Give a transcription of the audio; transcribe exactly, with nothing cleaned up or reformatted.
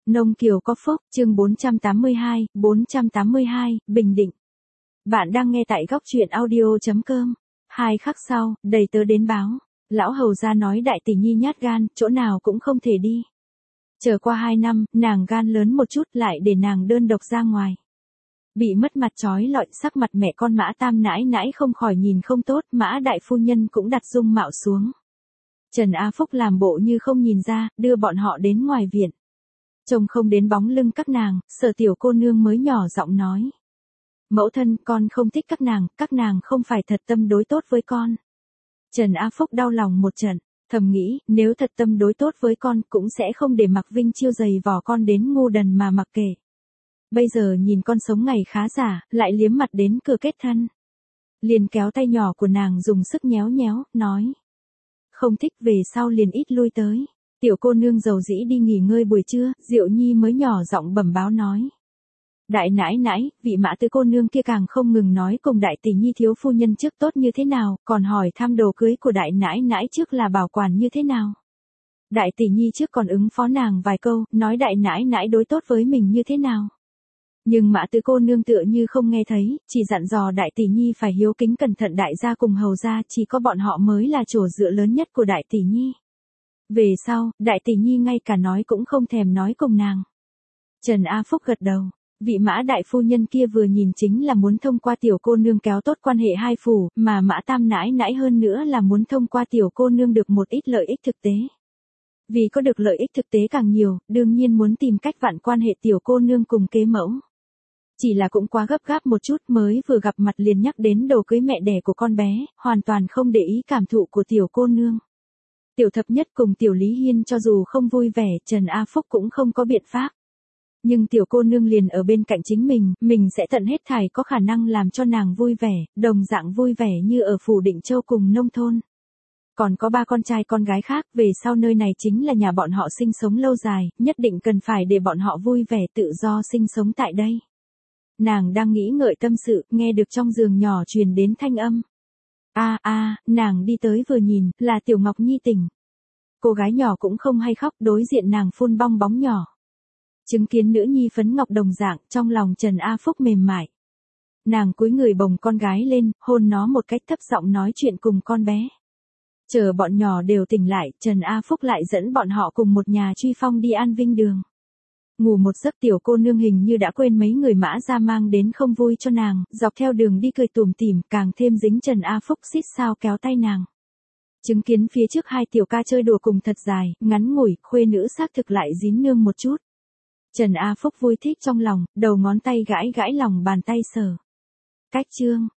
Nông Kiều có phúc, chương bốn trăm tám mươi hai, bốn trăm tám mươi hai, Bình Định. Bạn đang nghe tại góc truyện audio.com. Hai khắc sau, đầy tớ đến báo. Lão hầu ra nói đại tỷ nhi nhát gan, chỗ nào cũng không thể đi. Chờ qua hai năm, nàng gan lớn một chút lại để nàng đơn độc ra ngoài. Bị mất mặt trói lọi, sắc mặt mẹ con Mã Tam nãi nãi không khỏi nhìn không tốt, Mã đại phu nhân cũng đặt dung mạo xuống. Trần A Phúc làm bộ như không nhìn ra, đưa bọn họ đến ngoài viện. Trông không đến bóng lưng các nàng, Sở tiểu cô nương mới nhỏ giọng nói. Mẫu thân, con không thích các nàng, các nàng không phải thật tâm đối tốt với con. Trần A Phúc đau lòng một trận, thầm nghĩ, nếu thật tâm đối tốt với con cũng sẽ không để Mạc Vinh chiêu giày vò con đến ngu đần mà mặc kệ. Bây giờ nhìn con sống ngày khá giả, lại liếm mặt đến cửa kết thân. Liền kéo tay nhỏ của nàng dùng sức nhéo nhéo, nói. Không thích về sau liền ít lui tới. Tiểu cô nương dầu dĩ đi nghỉ ngơi buổi trưa, Diệu Nhi mới nhỏ giọng bẩm báo nói. Đại nãi nãi, vị Mã tứ cô nương kia càng không ngừng nói cùng đại tỷ nhi thiếu phu nhân trước tốt như thế nào, còn hỏi thăm đồ cưới của đại nãi nãi trước là bảo quản như thế nào. Đại tỷ nhi trước còn ứng phó nàng vài câu, nói đại nãi nãi đối tốt với mình như thế nào. Nhưng Mã tứ cô nương tựa như không nghe thấy, chỉ dặn dò đại tỷ nhi phải hiếu kính cẩn thận đại gia cùng hầu gia, chỉ có bọn họ mới là chỗ dựa lớn nhất của đại tỷ nhi. Về sau, đại tỷ nhi ngay cả nói cũng không thèm nói cùng nàng. Trần A Phúc gật đầu, vị Mã đại phu nhân kia vừa nhìn chính là muốn thông qua tiểu cô nương kéo tốt quan hệ hai phủ, mà Mã Tam nãi nãi hơn nữa là muốn thông qua tiểu cô nương được một ít lợi ích thực tế. Vì có được lợi ích thực tế càng nhiều, đương nhiên muốn tìm cách vặn quan hệ tiểu cô nương cùng kế mẫu. Chỉ là cũng quá gấp gáp một chút, mới vừa gặp mặt liền nhắc đến đồ cưới mẹ đẻ của con bé, hoàn toàn không để ý cảm thụ của tiểu cô nương. Tiểu thập nhất cùng tiểu Lý Hiên cho dù không vui vẻ, Trần A Phúc cũng không có biện pháp. Nhưng tiểu cô nương liền ở bên cạnh chính mình, mình sẽ tận hết thảy có khả năng làm cho nàng vui vẻ, đồng dạng vui vẻ như ở phủ Định Châu cùng nông thôn. Còn có ba con trai con gái khác, về sau nơi này chính là nhà bọn họ sinh sống lâu dài, nhất định cần phải để bọn họ vui vẻ tự do sinh sống tại đây. Nàng đang nghĩ ngợi tâm sự, nghe được trong giường nhỏ truyền đến thanh âm. A a, nàng đi tới vừa nhìn, là Tiểu Ngọc Nhi tỉnh. Cô gái nhỏ cũng không hay khóc, đối diện nàng phun bong bóng nhỏ. Chứng kiến nữ nhi phấn ngọc đồng dạng, trong lòng Trần A Phúc mềm mại. Nàng cúi người bồng con gái lên, hôn nó một cách thấp giọng nói chuyện cùng con bé. Chờ bọn nhỏ đều tỉnh lại, Trần A Phúc lại dẫn bọn họ cùng một nhà truy phong đi An Vinh Đường. Ngủ một giấc tiểu cô nương hình như đã quên mấy người Mã ra mang đến không vui cho nàng, dọc theo đường đi cười tủm tỉm, càng thêm dính Trần A Phúc xít sao kéo tay nàng. Chứng kiến phía trước hai tiểu ca chơi đùa cùng thật dài, ngắn ngủi, khuê nữ xác thực lại dính nương một chút. Trần A Phúc vui thích trong lòng, đầu ngón tay gãi gãi lòng bàn tay sờ. Cách chương,